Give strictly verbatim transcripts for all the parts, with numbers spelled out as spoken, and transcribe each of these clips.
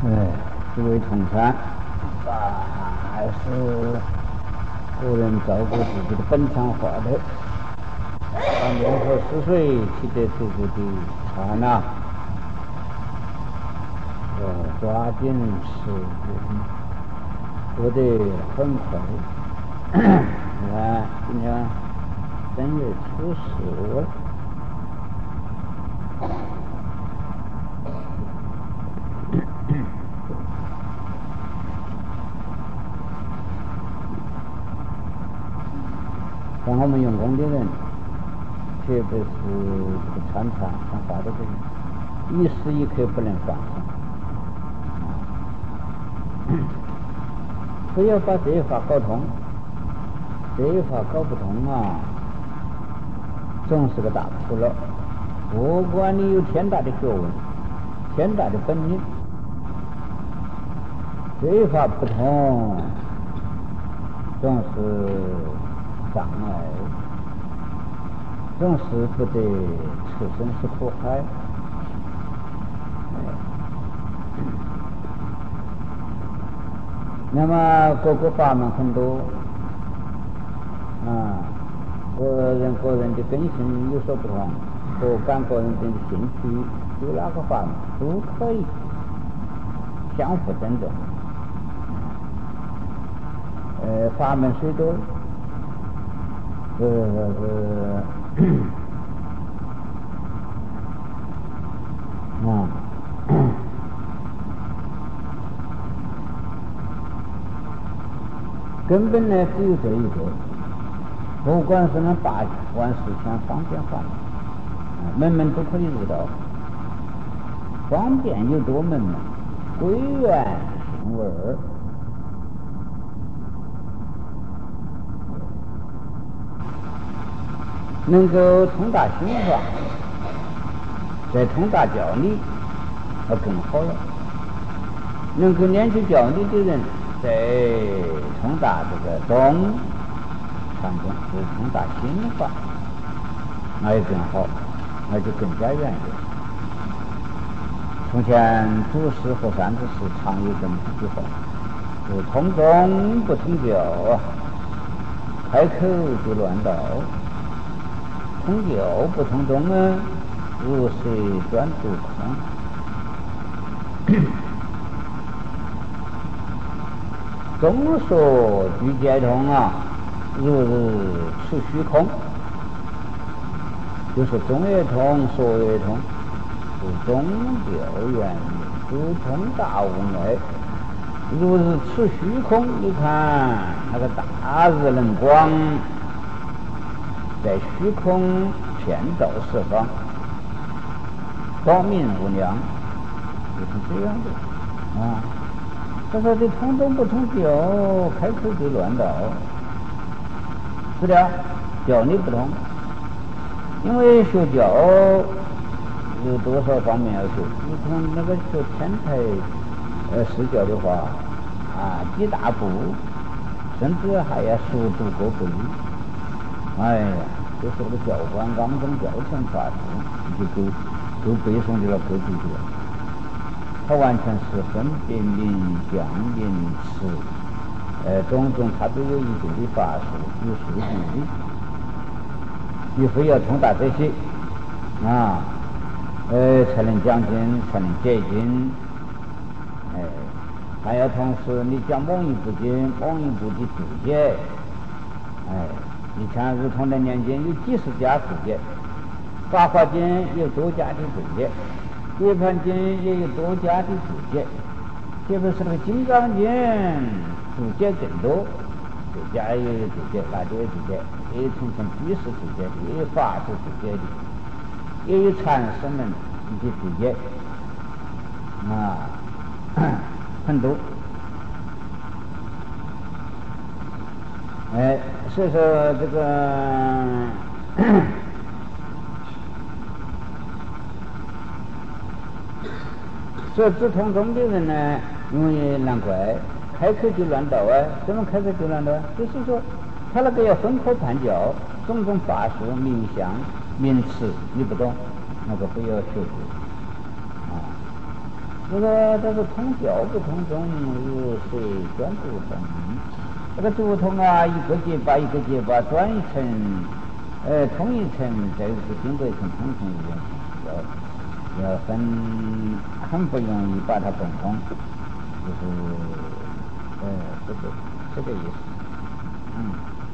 哎，诸位同参，把还是个人照顾自己的本场话头。当年和四岁起得足够的刹那，呃，抓紧时间，过得很快。你看，今天正月初十了。像我们用功的人，特别是这个参禅看法的人，一时一刻不能放松，非要把这一法搞通。这一法搞不通啊，总是个大窟窿。不管你有天大的学问，天大的本领，这一法不通，总是障碍，总是不得出生死苦海。那么各个法门很多啊，个人个人的根性有所不同，各感个人的兴趣，有哪个法门都可以相互尊重。呃，法门虽多，呃呃啊，根本呢只有这一个。不管是那大万事千方便法门，门门都可以入道。方便有多门门，归元性无二。能够通达心法，再通达教理，那更好了。能够练习教理的人，再通达这个宗禅宗，是通达心法，那也更好，那就更加圆融。从前祖师和三祖师常有这么一句话：不通宗不通教啊，开口就乱道；通教不通宗啊，如水钻肚孔。宗说俱皆通啊，如日出虚空，就是宗也通，说也通，是宗教原理，不通大无碍。如日出虚空，你看那个大日能光在虚空遍照四方，光明无量，就是这样的啊。他说这通宗不通教，开口就乱道。是的，教理不同，因为学教有多少方面要学。你看那个学天台呃释教的话啊，几大部，甚至还要熟读各部。哎呀，就是那个教官纲中教程法书，就够够背诵的了，够读的了。它完全是分别名相名词，呃，种种它都有一定的法术，有数据的。你非要通达这些啊，呃，才能讲经，才能解经。哎，还要同时你讲某一部经，某一部的注解。哎，你看如同的念经有几十家注解，法华经有多家的注解。涅盘经也有多家的注解，特别是那个金刚经注解更多，这家也有注解，那家也有注解，也有从成居士注解的，也有法师注解的，也有禅师们的注解啊，很多。哎，所以说这个所以只通宗的人呢，因为难怪开口就乱道啊！怎么开口就乱道？就是说，他那个要分科判教，种种法术、名相、名词你不懂，那个不要学习啊！ 这个这个通教不通宗，如是专注通。这个竹筒啊，一个结巴一个结巴转一层，呃，通一层，这是经过一层通层一样，要要很很不容易把它动通，就是呃这个这个意思，嗯，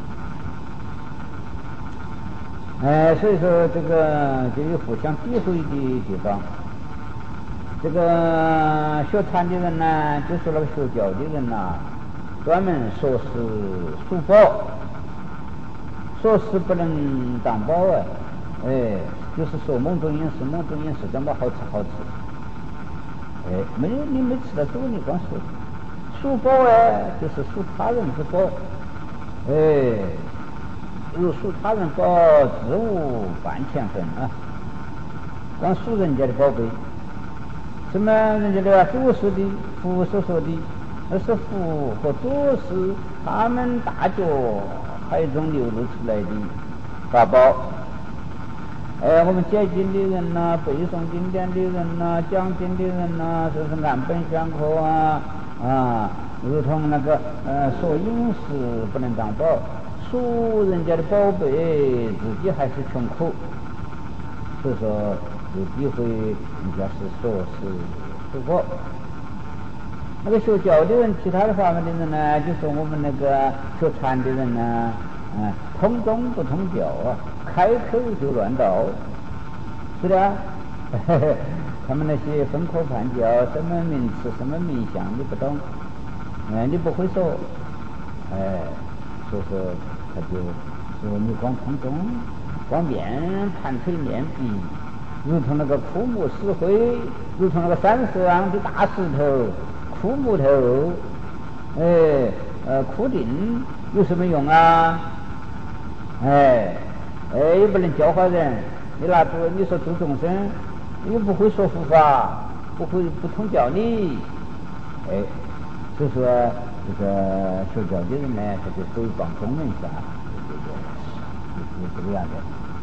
呃，所以说这个就有互相诋毁的地方。这个学禅的人呢，就说那个学教的人呐，专门说是书宝，说是不能当宝啊，哎，就是说梦中饮食，梦中饮食怎么好吃好吃，哎，没有你没吃到嘴，你光说书宝哎，就是属他人之宝，哎，如属他人宝，自无半钱分啊，光属人家的宝贝。什么人家的祖师的佛所说的，那是佛和祖师他们大觉海中流露出来的法宝。哎，我们解经的人呐、啊，背诵经典的人呐、啊，讲经的人呐、啊，说是按本宣科啊啊，如同那个呃说饮食不能当宝，属人家的宝贝，自己还是穷苦，所以说。有机会，人家是说是书宝。那个学教的人，其他的法门的人呢，就说我们那个学禅的人呢，嗯，通宗不通教啊，开口就乱道，是的。他们那些分科判教，什么名词，什么名相，你不懂，嗯，你不会说，哎，所以说他就说你光通宗，光面盘腿面壁。如同那个枯木死灰，如同那个山上的大石头、枯木头，哎，呃，枯钉有什么用啊？哎，哎，又不能教化人。你拿住，你说度众生，你又不会说佛法，不会不通教理，哎，所以说这个学教的人呢，他就诽谤宗门下，这个就是这个样子。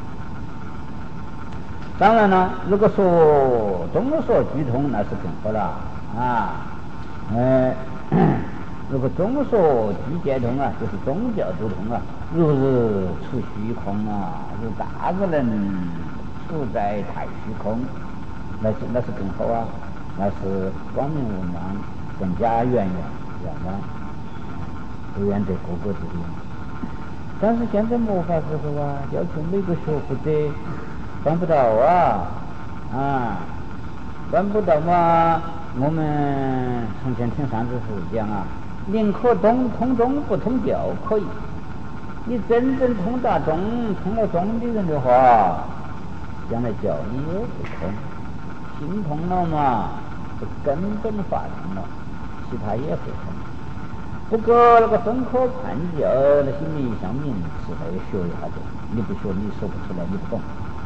当然了，如果说宗说俱通，那是更好了啊。呃，如果宗说俱皆通啊，就是宗教都通啊，如日出虚空啊，如大日能处在太虚空，那是那是更好啊，那是光明无量，更加圆圆圆满，不远得个个之地。但是现在末法时候啊，要求每个学佛者办不到啊，啊，办不到嘛。我们从前听上次是讲啊，宁可通通宗不通教可以。你真正通达宗，通了宗的人的话，将来教你也不通，心通了嘛，就根本法通了，其他也会通。不过那个分科判教那些名相名词还要学一下的，你不学你说不出来，你不懂。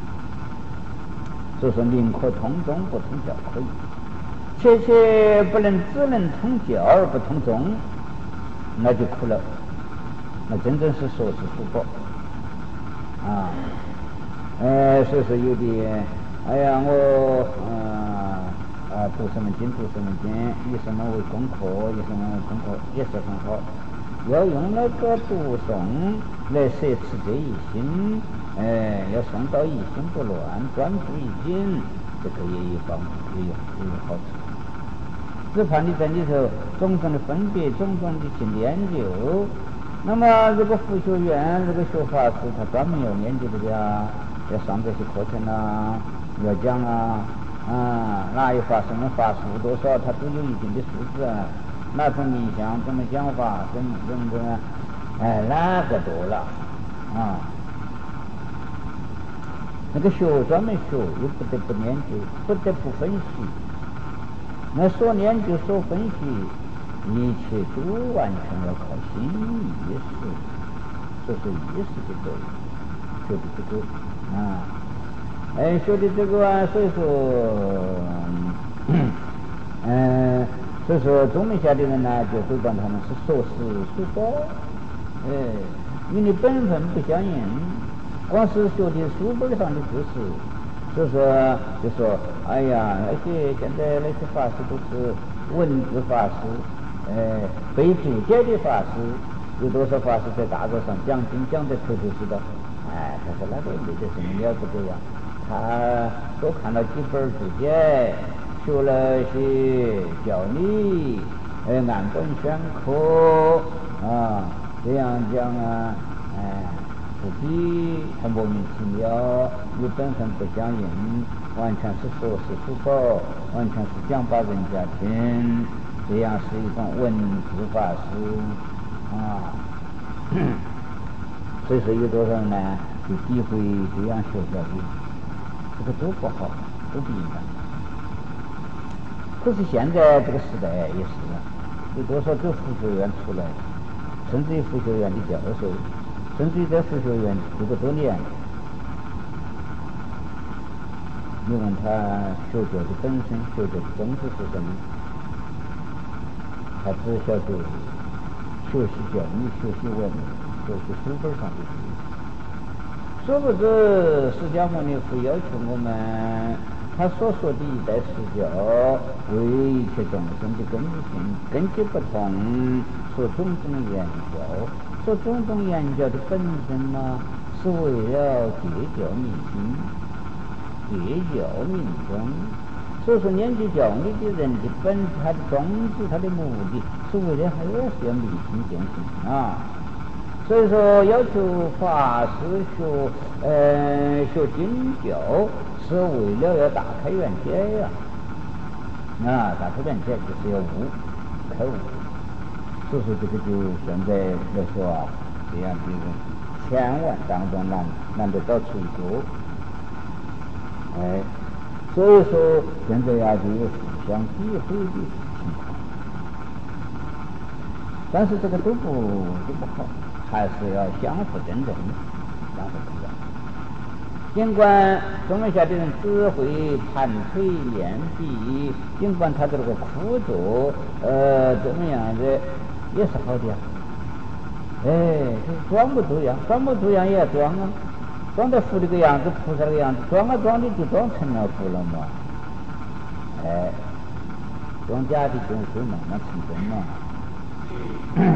所以说宁可通宗不通教可以，切切不能只能通教而不通宗，那就苦了，那真正是说是福报啊。呃，所以说有的，哎呀，我呃啊读什么经读什么经，以什么为功课，以什么功课也是很好，要用那个读诵来摄持这一心，哎，要诵到一心不乱，专注一心，这个也有帮也有也有好处。只怕你在里头种种的分别，种种的去研究。那么如果佛学院这个学法师他专门要研究这个啊，要上这些课程啊，要讲啊，啊，哪一法什么法术多少，他都有一定的素质啊。哪种冥想怎么讲法，怎么怎么怎么，哎，那个多了啊。那个学专门学，又不得不研究，不得不分析。那所研究所分析，一切都完全要靠心意识，所以说意识就对了，学的这个啊，哎，学的这个啊，所以说，嗯、呃，所以说宗门下的人呢，就诽谤他们是说是书包，哎，与你本分不相应，光是学的书本上的知识。所以说就说哎呀，而且现在那些法师都是文字法师，呃，被注解的法师，有多少法师在大桌上讲经讲得头头是道？哎，他说那个没得什么了不得呀，他多看了几本注解，学了些教理，呃，按本宣科啊，这样讲啊，哎，自己还莫名其妙，你本身不相应，完全是说是书报，完全是讲把人家听，这样是一种文字法师啊。所以说有多少人呢就诋毁这样学校的，这个都不好，都不应该。可是现在这个时代也是啊，有多少走佛学院出来，甚至于佛学院的教授，甚至于在佛学院读过多年，你问他学教的本身，学教的宗旨是什么？他只晓得学习教育，学习文，学习书本上的东西。殊不知释迦牟尼佛要求我们，他所说的一代释教，为一切众生的根基性，根基不同，所种种言教，所种种言教的本身呢，是为了戒教民心，戒教民众。所以说念去教你的人的本他的宗旨，他的目的是为了还要是要民心建心啊。所以说要求法师学呃学经教，是为了要大开眼界呀、啊，啊大开眼界就是要悟开悟。所以说这个就现在来说啊，这样的人千万当中难难得找出一个，哎。所以说现在呀、啊、就有互相诋毁的情况，但是这个都不都不好，还是要相互尊重的，相互尊重。尽管中门下的人只会盘腿面壁，尽管他的这个枯坐呃怎么样的也是好的呀，哎，就是装不住呀，装不住样也要装啊。装得佛这个样子，菩萨这个样子，装啊装的就装成了佛了嘛。哎，装假的就就慢慢成真嘛。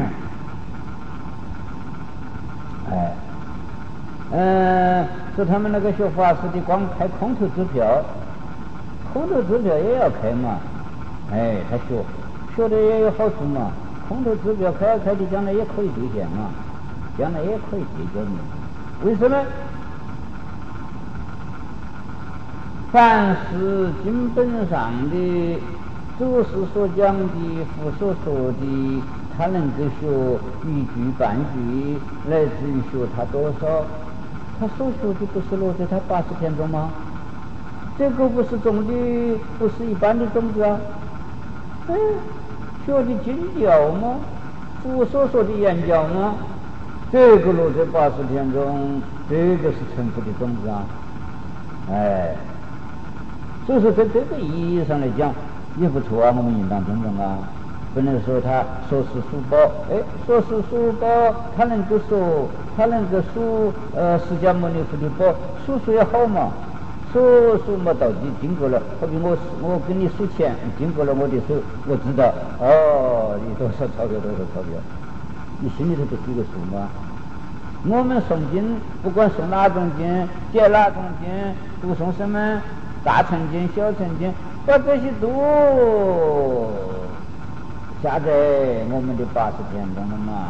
哎，嗯，说他们那个学法师的，光开空头支票，空头支票也要开嘛。哎，他学学的也有好处嘛。空头支票开开的，将来也可以兑现嘛，将来也可以解决你。为什么？凡是经本上的祖师所讲的、佛所说的，他能够学一句半句，来自于学他多少？他所学的不是落在他八十天中吗？这个不是种的，不是一般的种子啊！嗯，学的经教吗？佛所说的言教吗？这个落在八十天中，这个是成佛的种子啊！哎。所以说，在这个意义上来讲，也不错啊，我们应当尊重啊。不能说他说是书包，哎，说是书包，他能够说，他能够数呃释迦牟尼佛的包，数数也好嘛，数数嘛，到底经过了，好比我我给你数钱，经过了我的手，我知道，哦，你多少钞票多少钞票，你心里头不是一个数吗？我们诵经，不管诵哪种经，解哪种经，读诵什么。大乘经、小乘经，把这些都下在我们的八十天中了嘛。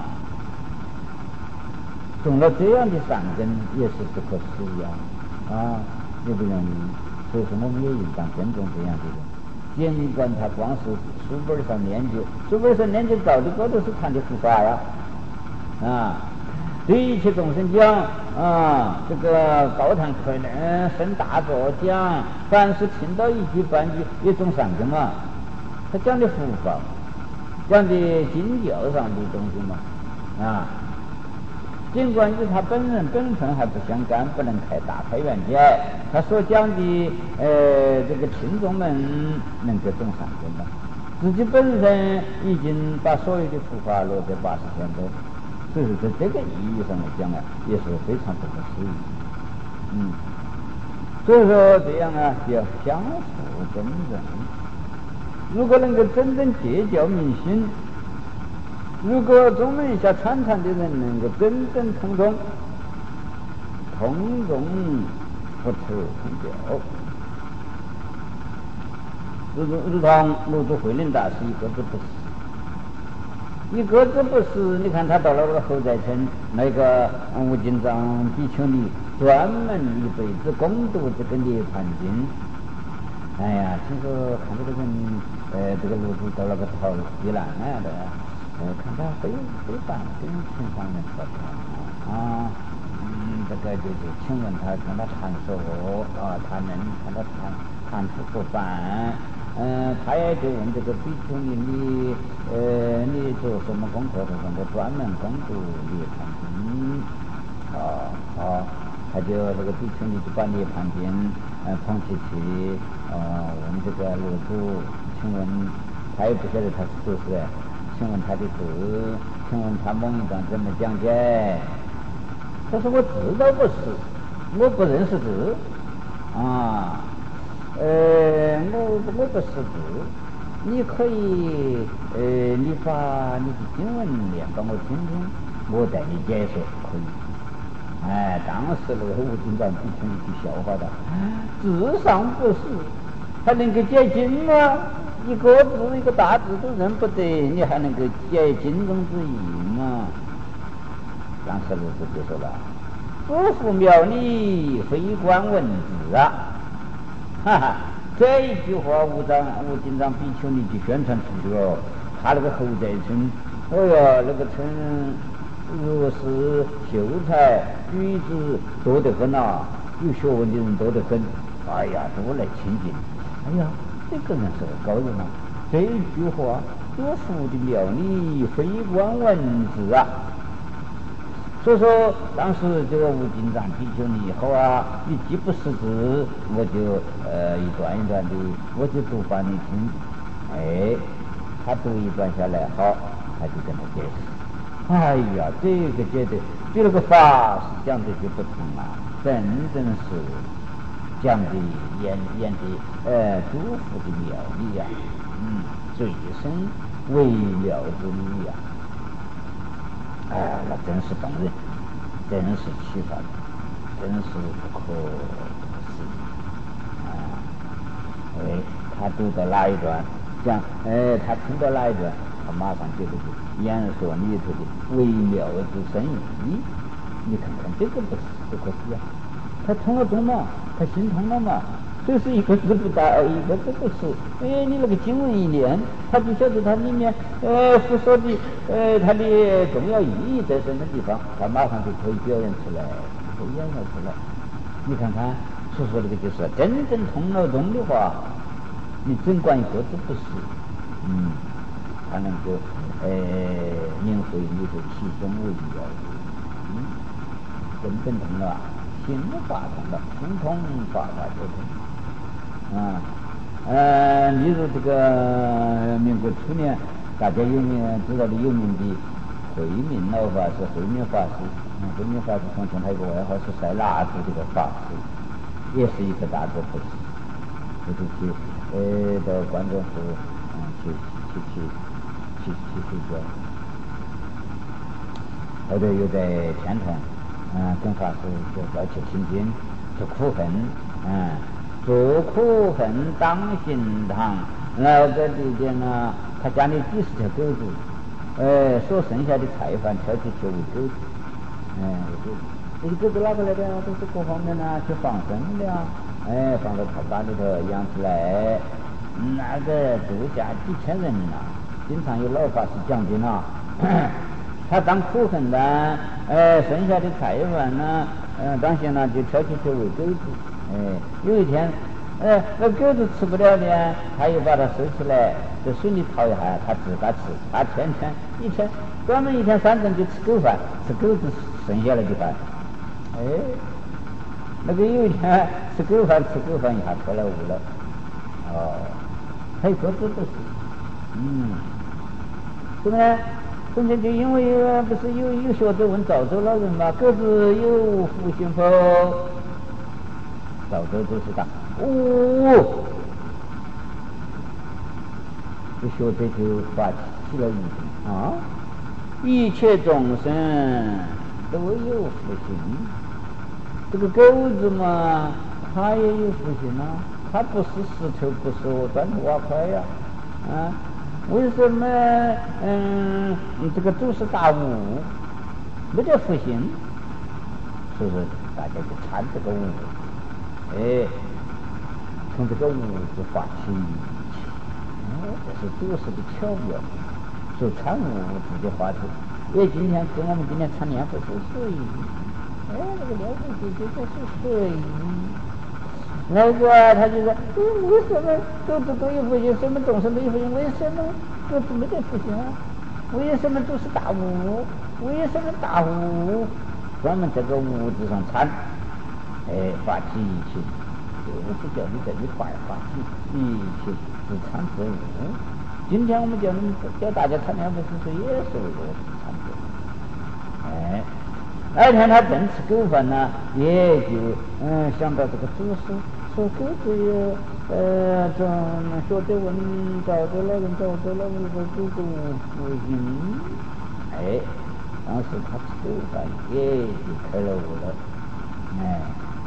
种了这样的善根，也是不可思议啊！啊，也不容易。所以说，我们也应当尊重这样的人。尽管他光是书本上念就，书本上念就高的高都是谈的佛法呀，啊。对一切众生讲啊，这个高谈阔论、深大作讲，凡是听到一句半句，也种善根嘛。他讲的佛法，讲的经教上的东西嘛，啊，尽管与他本人本分还不相干，不能开大开眼界，他所讲的呃这个听众们能够种善根嘛。自己本身已经把所有的佛法落在八十天中。所以说，在这个意义上来讲呢，也是非常不可思议。嗯， 所以说这样啊，要相互尊重。如果能够真正戒教民心，如果宗门下参禅的人能够真正通宗，通宗不辞通教，如如如同卢祖慧能大师一个字不识，一个字不识。你看他到了那个后寨村，那个吴金章比丘尼专门一辈子攻读这个涅槃经。哎呀，听说看这个人，呃，这个卢祖到那个逃避难啊的，呃，看他非非凡跟平常人不同啊。嗯，这个就就请问他跟他谈说啊，他能跟他谈谈出不凡。嗯、呃，他也就问这个比丘尼，你呃，你做什么功课？他说我专门攻读涅槃经。哦哦，他就那个比丘尼就把涅槃经呃捧起去，呃问这个罗祖，请问他也不晓得他是祖师，请问他的字，请问他蒙一章怎么讲解？他说我字都不识，我不认识字啊，呃，我我不识字，你可以呃，你把你的经文念帮我听听，我带你解说，可以。哎，当时那个吴金章比丘尼就笑话的，字上不识，还能够解经吗？一个字一个大字都认不得，你还能够解经中之意吗？当时卢祖就说了：“祖父庙里非官文字啊！”哈哈，这一句话吴章吴金章比丘尼就宣传出去了。他那个后寨村，哎呀，那个村如是秀才举子多得很啊，有学问的人多得很。哎呀，都来亲近。哎呀，这个人是个高人啊！这一句话，祖父的庙里非官文字啊！所以说，当时这个吴金章比丘尼好啊，你既不识字，我就呃一段一段的，我就读把你听。哎，他读一段下来，好，他就跟他解释。哎呀，这个解的比那个法师讲的就不同啊，真正是讲的演演的呃祖父的妙理呀、啊，嗯，最深微妙之理呀、啊。哎呀，那真是动人，真是启发，真是不可思议啊！哎，他读到哪一段，讲，哎，他听到哪一段，他马上就这个演说里头的微妙之深意。你看看这个不是不可思议啊！他通了宗嘛，他心通了嘛。这是一个字不大，一个字不识。哎，你那个经文一念，他就晓得它里面呃所说的呃它的重要意义在什么地方，他马上就可以表现出来，可以演绎出来。你看看，所说这个就是真正通了宗的话，你尽管一个字不识，嗯，他能够呃领会里头其中微妙，嗯，真正通了，心法通了，心通法法就通。啊，呃，例如这个民国初年，大家有名知道的有名的慧明老法师、慧明法师，嗯，慧明法师从前还有个外号是晒蜡烛这个法师，也是一个大字不识，就是去呃到关中府，嗯，去去去去去睡觉，后头又在天童，嗯，跟法师就要求心经，做苦恨，嗯。做苦恨当心堂，那个里边呢，他家里几十条狗子，呃，所剩下的菜饭挑起去喂狗子，哎、呃，这些狗子哪个来的？都是各方面呢去放生的啊，哎，放到他家里头养起来，那个住下几千人呐、啊，经常有老法师讲经啊，他当苦恨呢，呃，剩下的菜饭呢，嗯、呃，当心呢就挑起去喂狗子。哎，有一天，哎，那狗子吃不了的，他又把它收起来，在水里淘一下，他自个吃。他天天一天专门一天三顿就吃狗饭，吃狗子剩下来的饭。哎，那个有一天吃狗饭，吃狗饭一下脱了污了。哦，还有个子不是，嗯，是不是？中间就因为不是有有学者问赵州老人嘛，狗子有福行否？赵少得都是大，哦，就学这就发起了一种啊，一切众生都有福行。这个狗子嘛，它也有福行啊，它不是石头，不是我砖头瓦块呀，啊，为什么嗯这个诸事大悟没得福行？是不是？大家就参这个悟，哎，从这个悟字发起，哎，这是诸事的巧妙，所以参悟直接发出。因为今天跟我们今天参念佛是随意，哎，那个了不起就这是随意。那个他就说，嗯，为什么狗子都有福行，什么众生都有福行？为什么狗子没得福行啊？为什么都是大悟？为什么大悟？专门这个物质上参，哎，发起一切，就是叫你这一块发起一切自参自悟。今天我们叫你叫大家参念佛是也是为了自参自悟。哎，那天他正吃狗饭呢，也就嗯想到这个祖师说狗子有呃这学得文找得老人找得老人的狗狗福音，哎。当时他吃狗饭也就开了悟了，哎，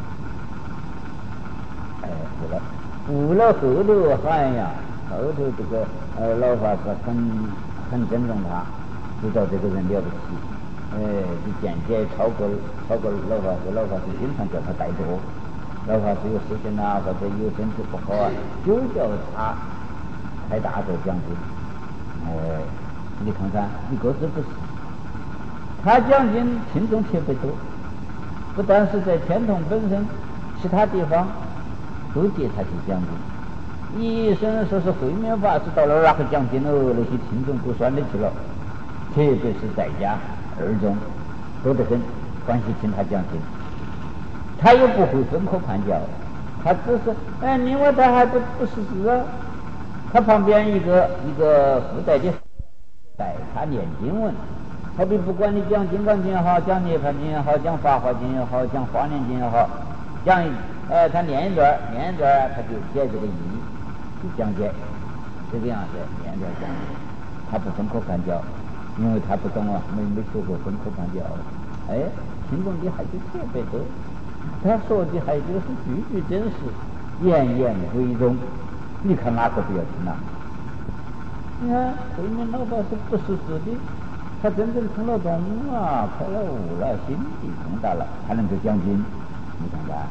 哎悟了，悟了后头喊呀，后头这个呃老法师很很尊重他，知道这个人了不起，哎，就渐渐超过超过老法师，老法师经常叫他带多，老法师有事情啊或者有身体不好啊，就叫他开大座讲经，哎，你看看一个字不是。他讲经听众特别多，不但是在天童本身，其他地方都接他去讲经。医生说是慧面法师到了那个讲经了，那些听众都算得起了，特别是在家二中多得很，欢喜听他讲经。他又不会分科判教，他只是哎，另外他还不不识字啊。他旁边一个一个附带的带他念经文。好比不管你讲《金刚经》也好，讲《涅槃经》也好，讲《法华经》也好，讲《华严经》也好，讲呃他念一段念一段他就解这个义，就讲解这个样子念一段讲解，他不分科判教，因为他不懂啊，没没学过分科判教，哎，听众的还是特别多，他说的还就是句句真实，言言为宗，你看哪个不要听啊？你看慧面老法师不识字的。他真正通了宗啊，开了悟了，心地通达了，才能够讲经。你看看，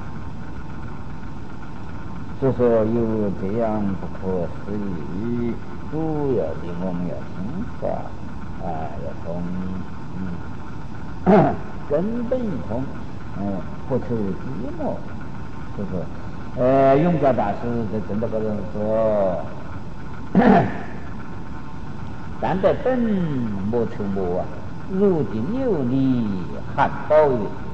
所以说有这样不可思议，主要的我们要听话，啊，要通，嗯，根本一通，嗯，不求寂寞，是不是？呃，永嘉大师在真的个人说。但得本莫求莫啊，如今有你汉宝月，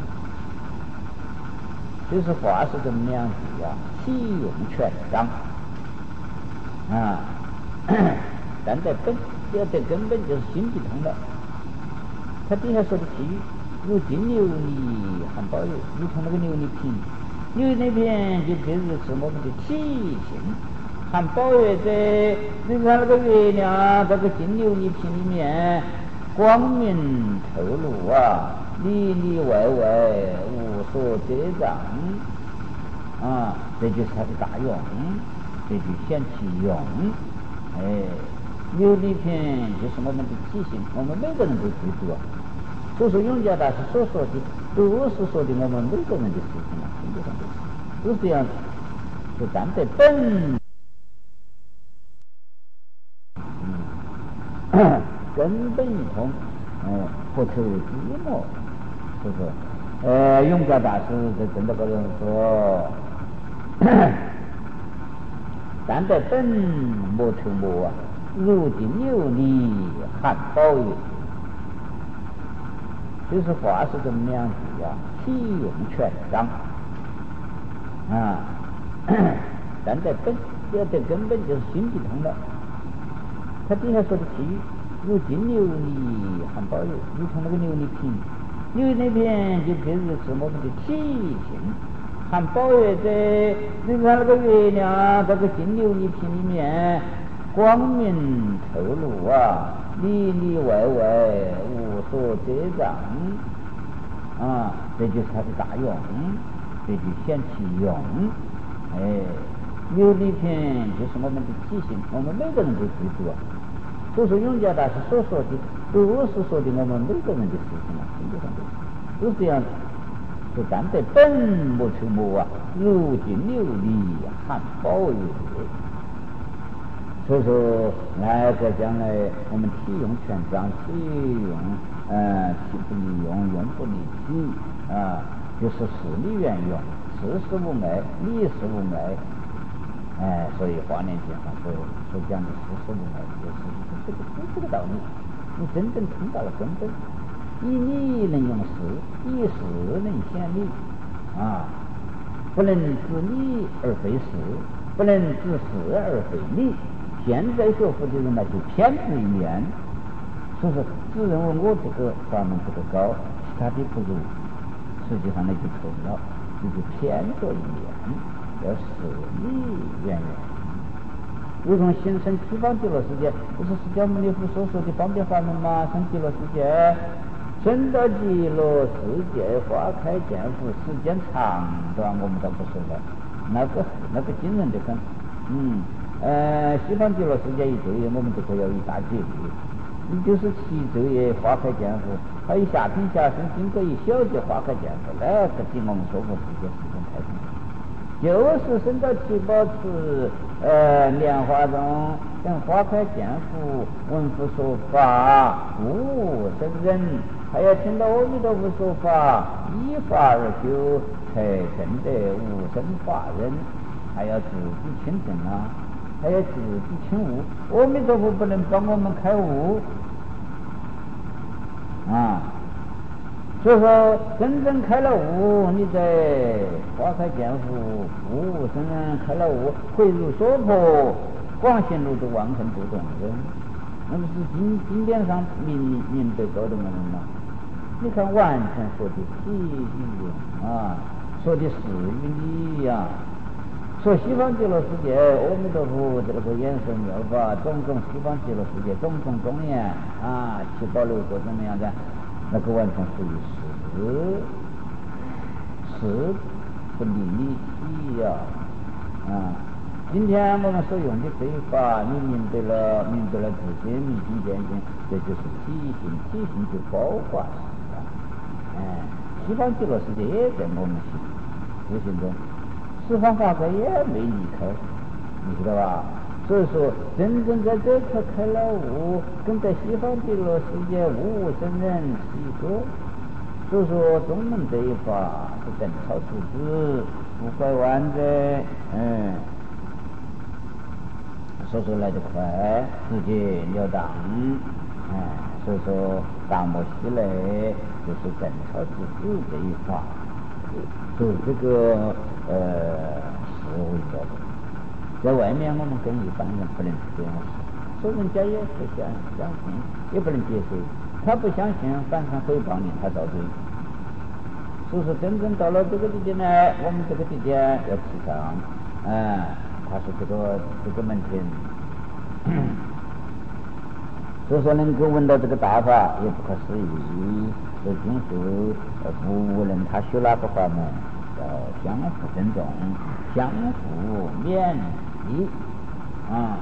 就是话是这么两句啊，体用全章啊。但得本要得根本就是心地通了。他底下说的譬喻，如今有你汉宝月，如同那个琉璃瓶，琉璃瓶就譬如是我们的体性。看宝月在，你看那个月亮，这个金琉璃瓶里面，光明透露啊，里里外外无所遮障，啊，这就是它的大用，这就显其用。哎，琉璃瓶就是我们的体性，我们每个人都记住啊。所以说永嘉大师所说的，都是说的我们每个人的事情啊，基本上都是，都是这样子，就站在本。根本一通，嗯，不求寂寞，是不是？呃，永嘉大师在真的个人说，但得本莫求莫啊，如今有你汉宝月，就是话是这么两句啊，体用全章啊。但得本要得根本就是心地通了。他底下说的譬喻，如今琉璃汉宝月，如同那个琉璃瓶，琉璃瓶就譬如是我们的体性， 含宝月者，你看那个月亮这个金琉璃瓶里面，光明透露啊，里里外外无所遮障啊，这就是它的大用，这就显其用。哎，琉璃瓶就是我们的体性，我们每个人都记住啊。所以说永嘉大师所说的都是说的我们每个人的事情啊，基本上都是这样子。是但得本末出末啊，如今琉璃含宝月。所以说那个将来我们体用全章，体用呃体不离用，用不离体啊，就是事理圆用，事事无碍，理事无碍。哎，所以华严经上所所讲的事事无碍，就是这个这个道理。你真正通到了根本，以理能用事，以事能显理啊，不能自理而非事，不能自事而非理。现在学佛的人呢，就偏执一面，所以说只认为我这个法门这个高，其他的不如，实际上那就错了，这就偏着一面，要事理圆圆。如同形成西方极乐世界，不是释迦牟尼佛所说的方便法门吗？生极乐世界，生到极乐世界，花开见佛，时间长短我们都不说了，那个那个惊人的很，嗯。呃，西方极乐世界一昼夜，我们就可以有一大劫，你就是七昼夜花开见佛，还有下品下生经过一小节花开见佛，那个比我们说佛世界时间太长，就是升到七宝池呃莲花中，等花开见佛，闻佛说法，无生人，还要听到阿弥陀佛说法，依法而修，才证得无生法忍，还要自己亲证啊。还要自己请悟，阿弥陀佛不能帮我们开悟啊！所以说，真正开了悟，你在花开见佛，悟真正开了悟，回如娑婆，广行路的万恒度众生，那不是经经典上明明白高的我们吗？你看，完全说的体语啊，说的事与理呀。说西方极乐世界，阿弥陀佛这个演说妙法，种种西方极乐世界，种种庄严啊，七宝六国怎么样的，那个完全属于事，事不离理体呀啊！今天我们所用的这一法，你明白了，明白了自己明心见性，这就是体性，体性就包括事啊！哎，西方极乐世界也在我们心无形中。十方法界也没离开，你知道吧？所以说，真正在这颗开了悟，跟在西方极乐世界无生人是一个。所以说，中门这一法是正超出之，不拐弯的，嗯，所以说来得快，直截了当，嗯，所以说大漠西来就是正超出之这一法。所以这个呃是为了的，在外面我们跟一般人不能这样说，所以人家也不相相信，也不能接受。他不相信，反正诽谤你，他遭罪。所以说，真正到了这个地点呢，我们这个地点要提倡，嗯，他是这个这个门庭。所以说，能够闻到这个大法，也不可思议。这经书呃，无论他修哪个法门，要相互尊重，相互勉励啊。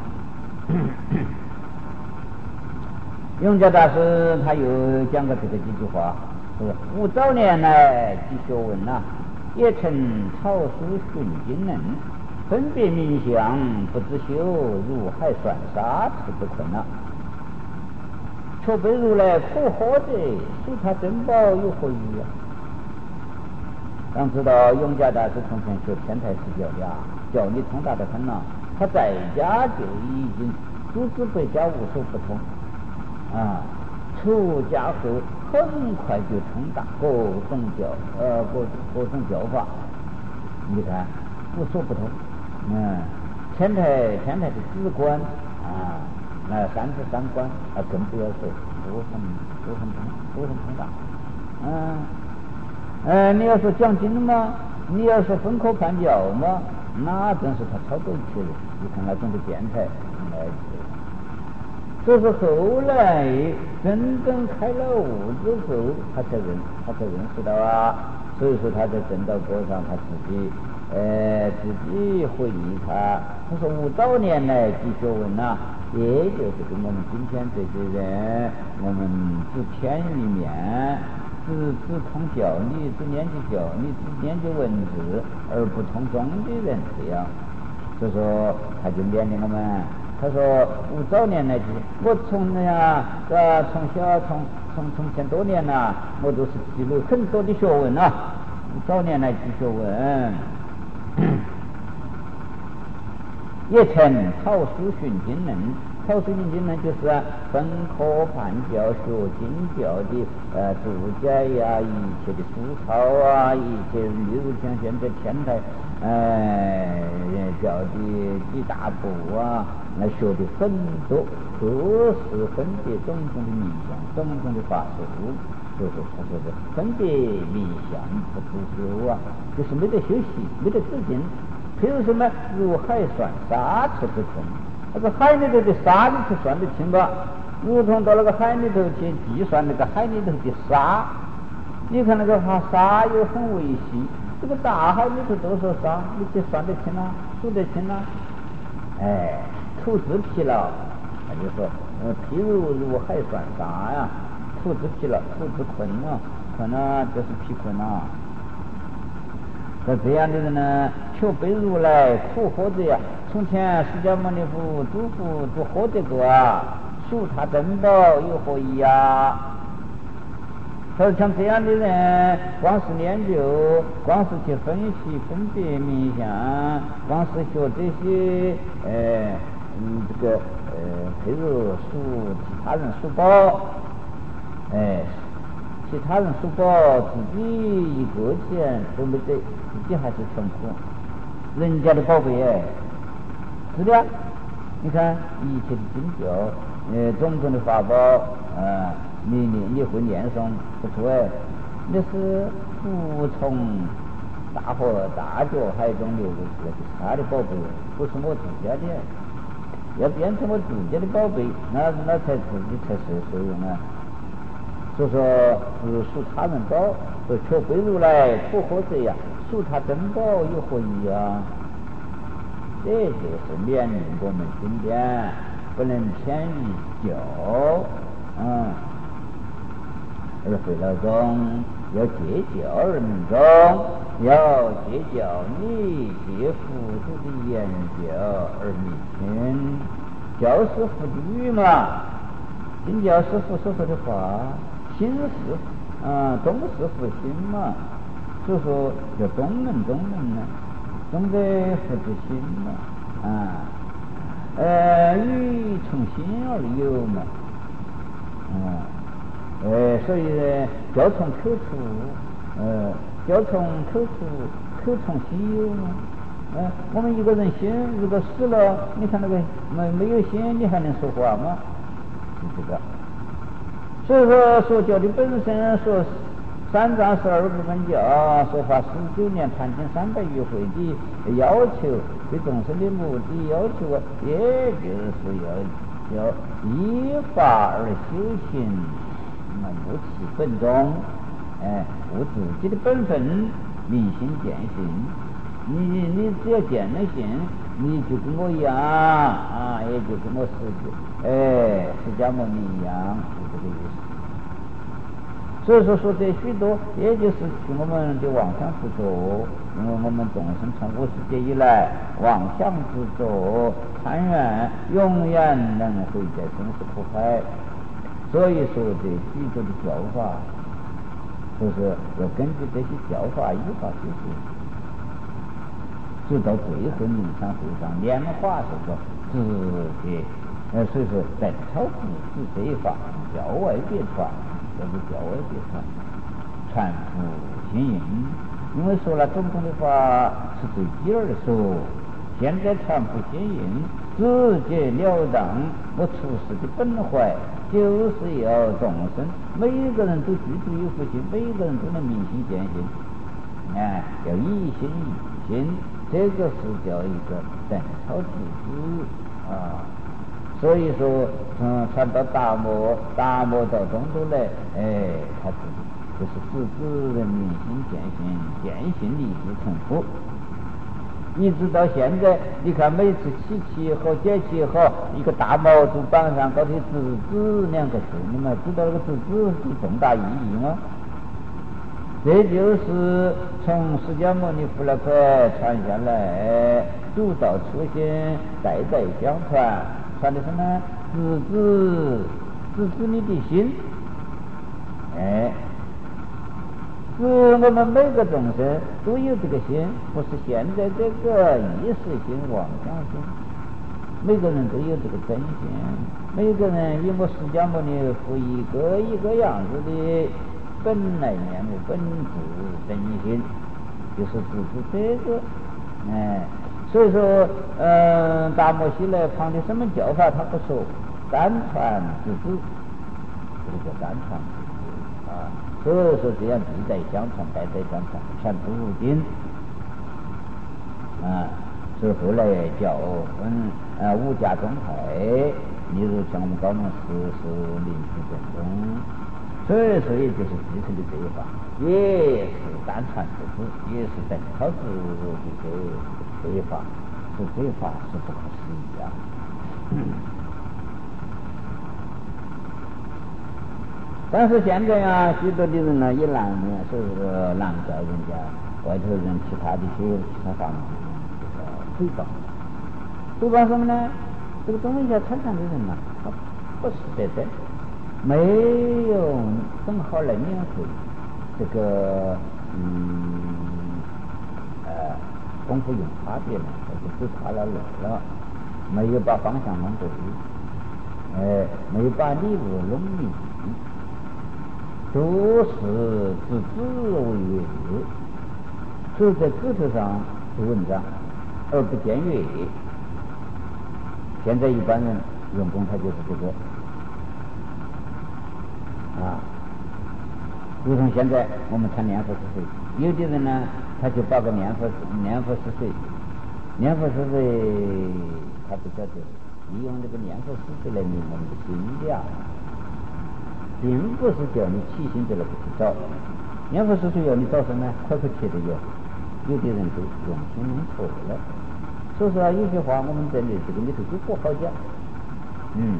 永嘉大师他又讲过这个几句话，是吾早年来即学问呐、啊，也曾草书寻经人，分别名相，不知修，如海算沙，特别困难。却被如来可喝者，属他珍宝有何意啊？当知道永嘉大师从前学天台释教的啊，教理通达的很了，他在家就已经诸子百家无所不通啊，出家后很快就通达各种教呃各各种教法，你看无所不通。嗯，天台天台的止观啊。那三十三观啊，更不要说，都很都很通，都很通达。嗯，呃，你要说讲经嘛， 你要说封口叛教嘛，那真是他超过一切人。你看那种的变态，来所以说后来真正开了悟之后，他才认，他才认识到啊。所以说他在正道歌上，他自己，呃，自己回忆他，他说吾早年来即学问呐、啊，也就是跟我们今天这些人，我们只天里面，只只通教理，只研究教理，只研究文字，而不通宗的人这样。所以说他就勉励我们。他说：“我早年来，我从呀，呃，从小从从从前多年呐、啊，我都是积累很多的学问啊。早年来积学问，也曾草书寻经论。草书寻经论就是啊，分科判教、学经教的呃注解呀，一切的书抄啊，一切例如像现在天台。”哎，教的几大部啊，那学的很多，都是分别种种的名相，种种的法术。所以说，他说的分别名相不自修啊，就是没得休息，没得止境。譬如什么如海算沙出之困，那个海里头的沙你去算得清吧？如同到那个海里头去计算那个海里头的沙，你看那个哈沙又很微细。这个大海里头多少沙，你去算得清啊，数得清啊？哎，土质疲劳，他就说，呃，譬如如海算沙呀，土质疲劳，土质困啊，困啊就是疲困啊。那这样的人呢，求被如来苦喝者呀，从前释迦牟尼佛祖父都喝这个啊，数他珍宝有何意呀？他说像这样的人，光是研究，光是去分析分别名相，光是学这些，呃，嗯，这个，呃，譬如数其他人数宝，哎，其他人数宝，自己一个钱都没得，自己还是穷苦，人家的宝贝哎，是的，你看一切的经教，呃，种种的法宝，呃。你你你会念诵不错哎，那是服从大河大脚海中流过去的，他的宝贝，不是我自家的。要变成我自家的宝贝，那那才自己才是受用啊。所以说，是属他人宝，说求归如来苦喝者呀，属他珍宝有何意啊？这就是勉励我们今天不能偏于教，嗯。而回到中，要戒教而明中，要戒教理，戒佛祖的言教而明心。教是佛的语嘛，经教是佛所说的话，心是啊，中是佛心嘛，所以说叫中门中门呢，中得佛之心嘛，啊，呃，语从心而有嘛，啊。呃，所以呢，教从口出，呃，教从口出，口从心有嘛。呃，我们一个人心如果死了，你看那个没没有心，你还能说话吗？是这个。所以说，说教的本身说三藏十二部分教，说法十九年，谈经三百余回的要求，对众生的目的要求，也就是要要依法而修行。悟其本宗，哎，悟自己的本分，明心见性。你你只要见了性，你就跟我一样啊，也就跟我释迦，哎，释迦牟尼一样，是这个意思。所以说说这许多，也就是去我们的妄想执着，因为我们众生从无始劫以来，妄想执着，贪愿永远能回在生死苦海。所以说这许多的教法，就是要根据这些教法依法修行，直到最后灵山会上莲花是说直接，呃，所以说在超自是这一法，教外别传，这是教外别传，传福心印。因为说了种种的法是最基儿的说，现在传福心印，直截了当，我处事的本怀。就是要众生，每一个人都具足有福心，每一个人都能明心见性。 哎，要一心一心，这个是叫一个等超自知啊。所以说，嗯，传到达摩，达摩到中州来，哎，他自己就是自知人明心见性，见性立志成佛。一直到现在，你看每次起气和解气和一个大毛竹板上高头“自知”两个字，你们知道那个“自知”是重大意义吗？这就是从释迦牟尼佛那块传下来，主道初心，代代相传，传的什么？自知，自知你的心，哎。是我们每个众生都有这个心，不是现在这个意识心、妄想心，每个人都有这个真心，每个人以我释迦牟尼佛一个一个样子的本来面目、本质真心，就是自知这个，哎，所以说，嗯、呃，达摩西来旁的什么教法他不说，单传自知，这个叫单传自知啊。所以说这样代代相传，代代相传，传不入今啊。所以后来叫分呃五家宗派，例如像我们高门四是临时正宗，所以说也就是继承的这一法，也是单传自知，也是等超自的这个这一法，是这一法是不可思议啊。嗯但是现在啊，许多的人呢也难呢，所以说难怪人家外头人其他的些其他方面这个诽谤，诽谤什么呢？这个中文叫参禅的人呢，他不是在这，没有正好来领会这个嗯呃功夫用差别呢，他就只差了路了，没有把方向弄对，哎，没有把理路弄明。都是自知为悦，所以在字头上做文章而不见悦。现在一般人用功他就是这个啊，如同现在我们谈念佛是谁，有的人呢他就把个念佛念佛是谁，念佛是谁，他不晓得利用这个念佛是谁来明我们的心量。并不是叫你起心在那个去找，念佛是谁要你找什么？快快切的要，有的人就用心弄错了。所以说、啊、有些话我们在这个里头就不好讲。嗯，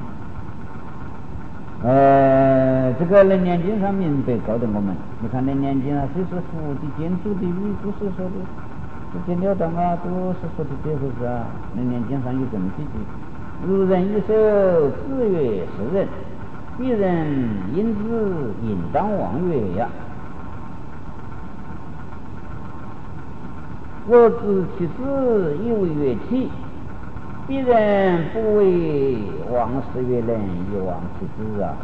呃，这个《楞严经》上明白告诉我们，你看《楞严经》啊，虽是佛的经、主的语，都是说的直截了当啊，都是说的这回事啊。《楞严经》上有这么几句：如人一手，自曰是人。彼人因之应当忘曰呀，我知其事以为乐器，彼人不为忘事曰人，以忘其知啊。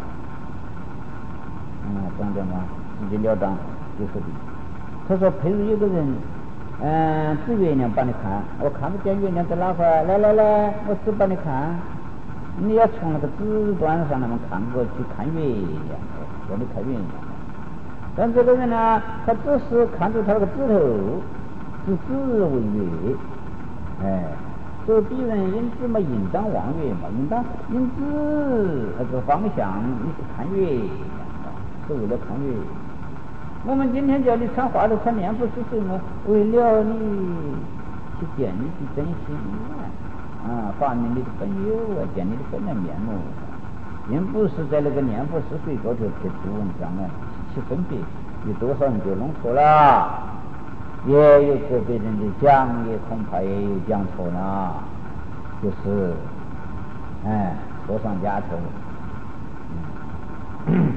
嗯，懂得吗？直截了当就说的。他说，譬如有个人，嗯，指月亮帮你看，我看不见月亮在哪块，来来来，我指帮你看。你要从那个指端上那么看过去看月亮，叫你看月亮。但这个人呢，他只是看着他那个指头，只指为月，哎，所以别人因之嘛，应当望月嘛，应当因之那个方向你是看月亮，是为了看月。我们今天叫你传话头传念佛是什么？为了你去见你的真心啊。啊，发明你的本有啊，见你的本来面目，并不是在那个念佛是谁高头去做文章啊，去分别，有多少人就弄错了，也有个别人的讲，也恐怕也有讲错了，就是，哎，错上加错。嗯、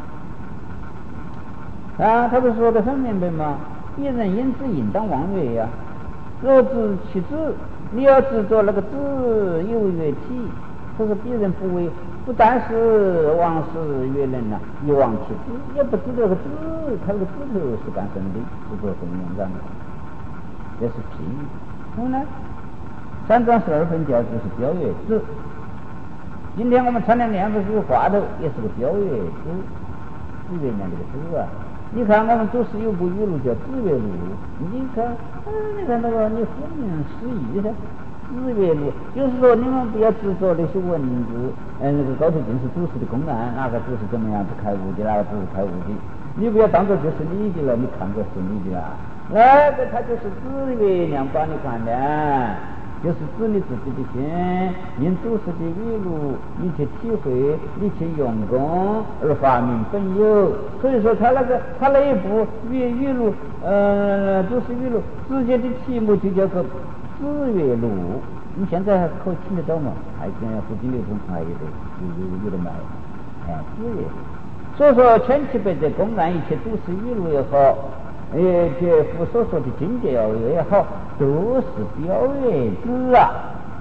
啊，他不是说的很明白吗？一人因之应当忘月呀，若知其知。你要执着那个知有乐体，可是别人不为，不但是忘事悦人呐，一忘其知，也不知道个知，他那个指头是干什么的，是做什么用的，这是譬喻。什么呢？三藏十二分教就是标月知。今天我们传的念佛是话头，也是个标月知，指月亮这个知啊， 你看我们祖师有部语录叫《子月录》，你看，嗯，你看那个你顾名思义的。子月录就是说，你们不要执着那些文字，嗯，那个高头尽是祖师的公案，哪个祖师怎么样子开悟的，哪个不是开悟的，你不要当做就是你的了，你看作是你的了，那个他就是指月亮帮你看的，就是指你自己的心，因祖师的语录，你去体会，你去用功而发明本有。所以说，他那个他那一部语语录，呃，祖师语录，直接的题目就叫做。子月录，你现在还可以听得到吗？还跟附近流通还有的，有有有的卖。哎，子月。所以说，千奇百怪公案，一切祖师语录也好，呃，这佛所说的经典要也好，都是表月子啊。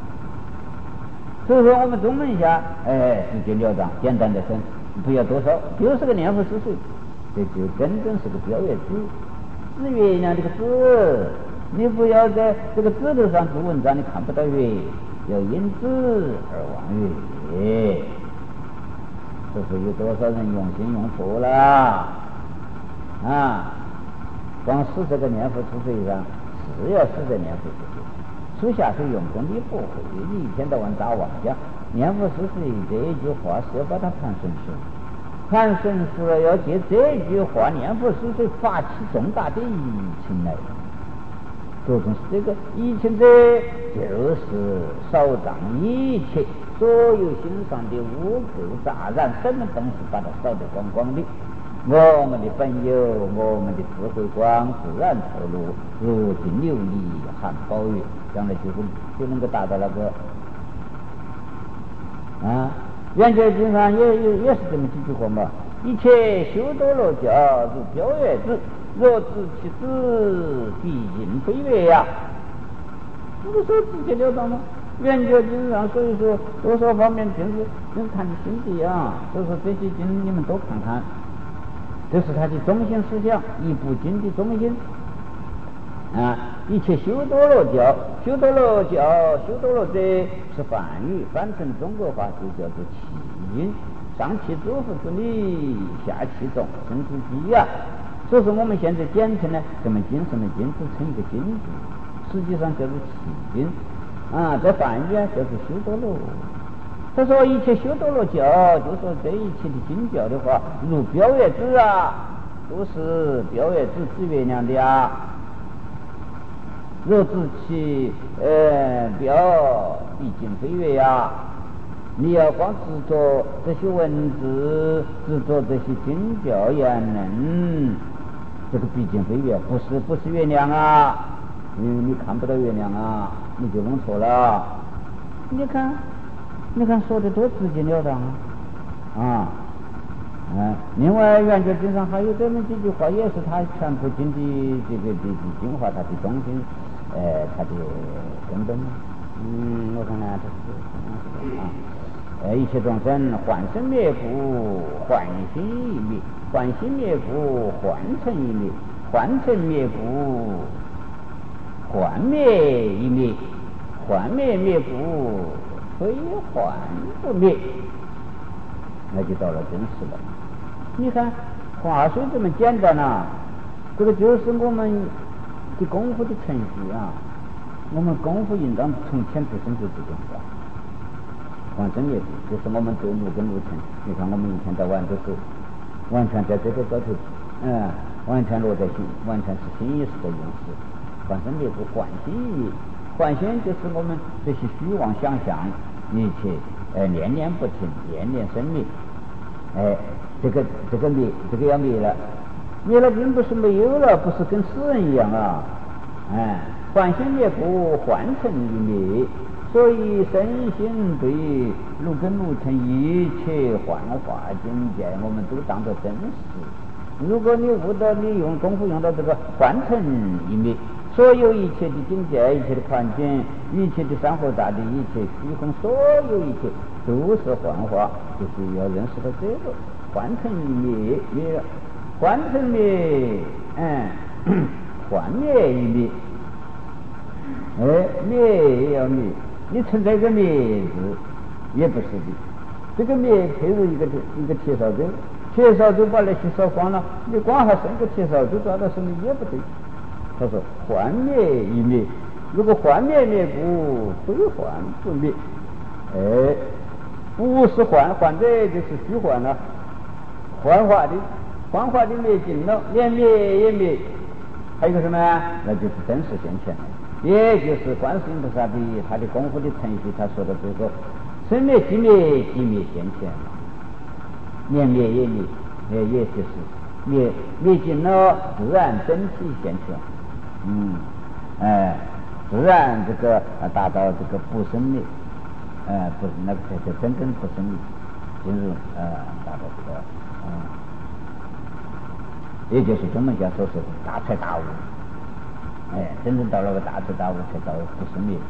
所以说，我们宗门下，哎，直截了当，简单的很，不要多少，就是个念佛四岁，这就真正是个表月子。子月亮这个子。你不要在这个字头上做文章，你看不到月，要因字而望月。这是有多少人用心用错了啊！光死这个念佛出水上，是要死在念佛出水，出下水用功你不会，你一天到晚打妄想。念佛出水这一句话是要把它盘顺熟，盘顺熟了要借这句话念佛出水发起重大的疫情来。着重是这个疫情者，就是扫荡一切所有心上的污垢杂染，什么东西把它扫得光光的。我们的本有，我们的智慧光自然透露，如今琉璃含宝月，将来就会就能够达到那个啊。圆觉经上也也也是这么几句话嘛。一切修多罗教如标月子。若知其子，必尽非月呀！这个说直截了当吗？圆觉经上，所以说多少方面真是真是看你心地啊。所以说这些经你们都看看，这是他的中心思想，一部经的中心啊。一切修多罗教，修多罗教，修多罗者是梵语，翻成中国话就叫做气经，上气祖父之理，下气中，生之基呀。所以说我们现在简称呢，什么经什么经，只称一个经字，实际上叫做气经啊，在梵语啊叫做修多罗。他说一切修多罗教，就说这一切的经教的话，如标月子啊，都是标月子指月亮的啊。若知其呃标必尽非月呀。你要光执着这些文字，执着这些经教言论，这个毕竟非月，不是不是月亮啊，因为你看不到月亮啊，你就弄错了。你看，你看说的多直截了当啊！啊，嗯，另外圆觉经上还有这么几句话，也是他全部经的这个这个精华，它的中心，呃，它的根本。嗯，我看看这是啊。呃，一切众生幻生灭故，幻心一灭；幻心灭故，幻成一灭；幻成灭故，幻灭一灭；幻灭灭故，非幻不灭。那就到了真实了。你看，话说这么简单啊，这个就是我们的功夫的程序啊。我们功夫应当从浅出深入这种的。幻生灭故，就是我们走路跟路程。你看我们一天到晚都是完全在这个高头，嗯，完全落在心，完全是心意识的用事。幻生灭故，幻心一灭，幻心就是我们这些虚妄想象，一切呃念念不停，念念生灭。哎，这个这个灭，这个要灭了，灭了并不是没有了，不是跟死人一样啊。哎，幻心灭故，幻成一灭。所以身心对路根路程一切幻化境界，我们都当作真实。如果你悟到，你用功夫用到这个幻成一灭，所有一切的境界，一切的环境，一切的山河大地，一切虚空，所有一切都是幻化，就是要认识到这个幻成一灭，灭了幻成灭，嗯，幻灭一灭，哎，灭也要灭。你存在一个灭字，也不是的。这个灭配入一个一个铁勺子， 铁扫帚把那些扫光了，你光还剩个铁扫帚抓到手里也不对。他说幻灭一灭，如果幻灭灭不，非幻不灭。哎，不是幻，幻者就是虚幻了，幻化的，幻化的灭尽了，连灭也灭。还有一个什么啊？那就是真实现前，也就是观世音菩萨的他的功夫的程序。他说的这个生灭即灭，即灭现前，连灭也灭，也也就是灭灭尽了，自然真体现前。嗯，哎，自然这个达到这个不生灭，呃，不是那个才叫真正不生灭，进入呃达到这个嗯。也就是中门家所说的大彻大悟，哎，真正到了个大彻大悟，才到不生灭。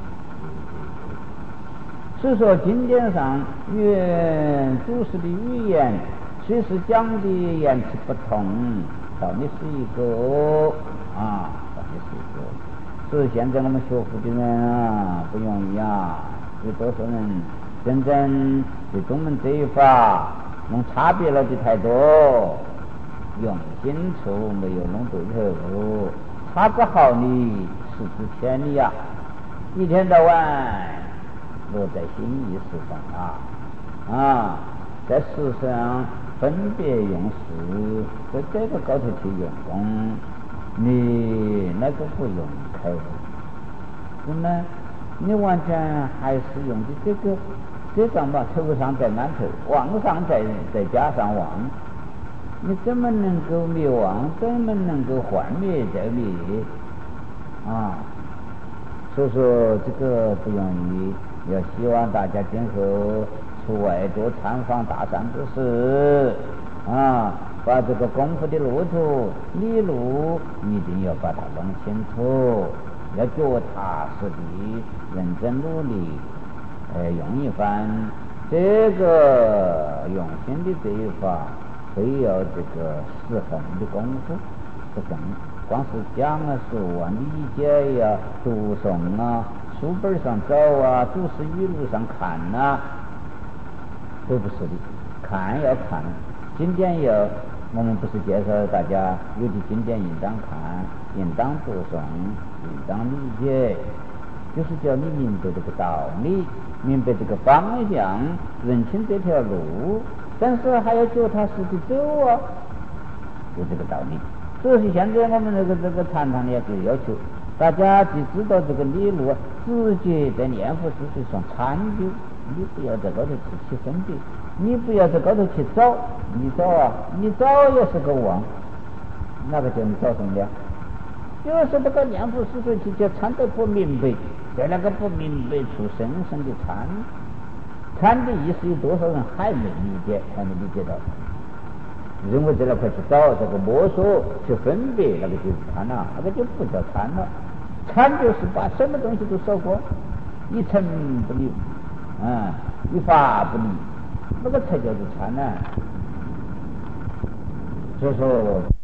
所以说经典上与祖师的语言虽是讲的言辞不同，道理是一个啊，道理是一个。所以现在我们学佛的人啊不容易啊，有多少人真正对中门这一法弄差别了的太多，用心处没有弄对头，差个毫厘失之千里啊！一天到晚落在心意识上啊啊，在世上分别用事，在这个高头去用功，你那个不用开悟，那么你完全还是用的这个这张吧，头上再安头，往上再再加上往。你怎么能够灭亡？怎么能够幻灭再灭啊？所以说这个不容易，要希望大家今后出外多参访大善之事啊，把这个功夫的路途理路一定要把它弄清楚，要脚踏实地，认真努力，呃，用一番这个用心的这一法。非要这个实恒的功夫，实恒，光是讲啊、说啊、理解呀、读诵啊、书本上找啊、祖师语录上看啊，都不是的。看要看，经典要，我们不是介绍大家有的经典应当看，应当读诵，应当理解，就是叫你明白这个道理，明白这个方向，认清这条路。但是还要脚踏实地走啊，有这个道理。所以现在我们这个这个禅堂也是要求大家既知道这个理路，直接在念佛之水上参究，你不要在高头去起分别，你不要在高头去找，你找啊，你找也是个妄，那个叫你找什么呀？就是这个念佛之水去叫参得不明白，在那个不明白处深深的参。参的意思有多少人还没理解，还没理解到，认为在那块去找这个摸索去分别，那个就是参了，那个就不叫参了。参就是把什么东西都扫光，一尘不留，啊，一法不离，那个才叫做参呢。所以说。